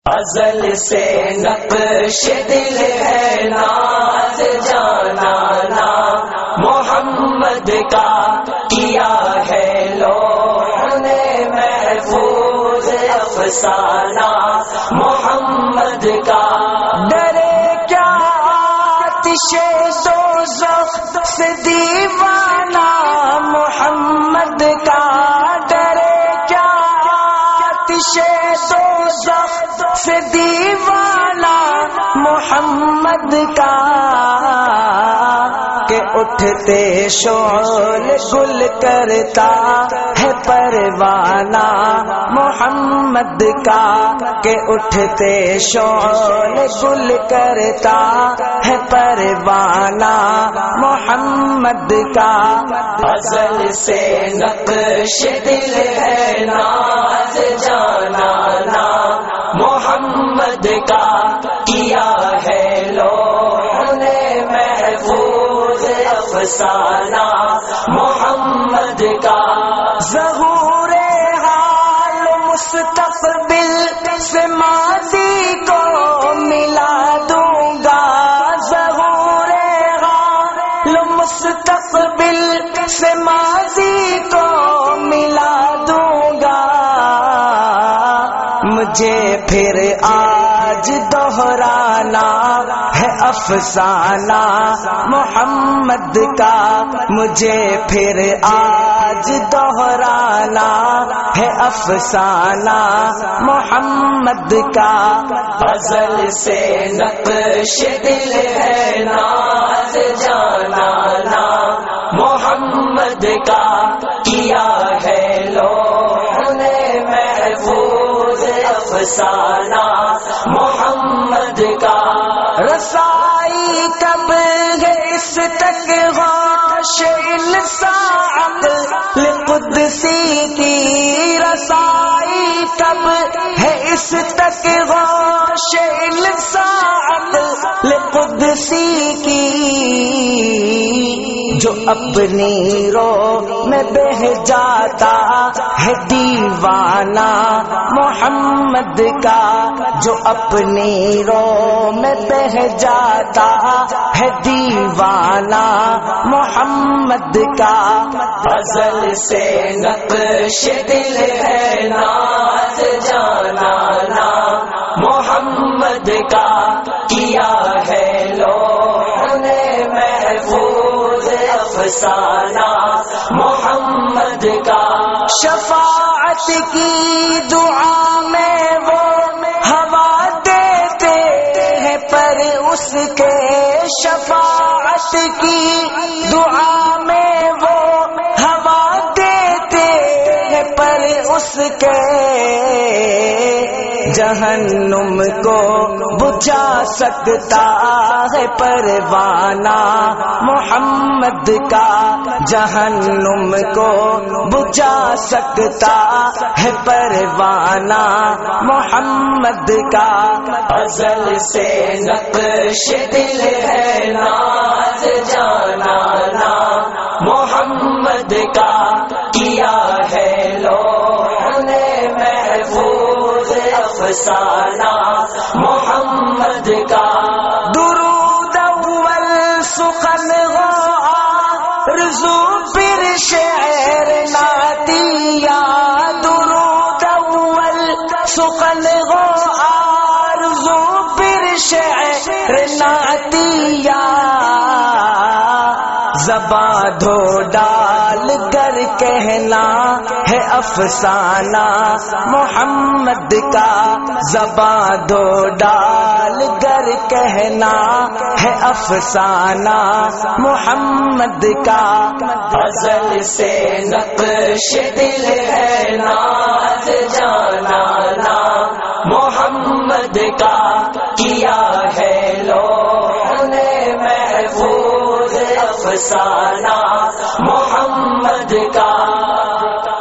ازل سے نقش دل ہے ناز جانانا محمد کا کیا ہے لوح نے محفوظ افسانہ محمد کا ڈرے کیا آتش دوزخ سے دیوانہ محمد کا ڈرے کیا آتش دوزخ سے دیوانہ محمد کا کہ اٹھتے شعل گل کرتا ہے پروانہ محمد کا کہ اٹھتے شعل گل کرتا ہے پروانہ محمد کا ازل سے نقش دل ہے ناز جانانا محمد کا کیا ہے لوح نے محفوظ افسانہ محمد کا ظہور حال مستقبل سے ماضی کو ملا دوں گا ظہور حال مستقبل سے ماضی کو ملا دوں گا مجھے پھر آج دہرانا ہے افسانہ محمد کا مجھے پھر آج دہرانا ہے افسانہ محمد کا ازل سے نقش دل ہے ناز جانانا محمد کا کیا ہے لوح نے محفوظ افسانہ محمد کا رسائی کب ہے اس تک غوش الساعت لقدسی کی رسائی کب ہے اس تک غوش الساعت لقدسی کی جو اپنی رو میں بہ جاتا ہے دیوانہ محمد کا جو اپنی رو میں بہ جاتا ہے دیوانہ محمد کا ازل سے نقش دل ہے ناز جانانا محمد کا کیا ہے لوح نے محفوظ افسانہ محمد کا شفاعت کی دعا میں وہ ہوا دیتے ہیں پر اس کے شفاعت کی دعا میں وہ ہوا دیتے ہیں پر اس کے جہنم کو بجھا سکتا ہے پروانہ محمد کا جہنم کو بجھا سکتا ہے پروانہ محمد کا ازل سے نقش دل ہے ناز جانانا محمد کا کیا ہے لوح نے محفوظ افسانہ محمد کا درود اول سخن آرزو پھر شعر نعتیہ درود اول سخن آرزو پھر شعر نعتیہ زباں دھو ڈال کر کہنا ہے افسانہ محمد کا زباں دھو ڈال کر کہنا ہے افسانہ محمد کا ازل سے نقش دل ہے ناز جانانا محمد کا کیا ہے لوح نے محفوظ افسانہ محمد کا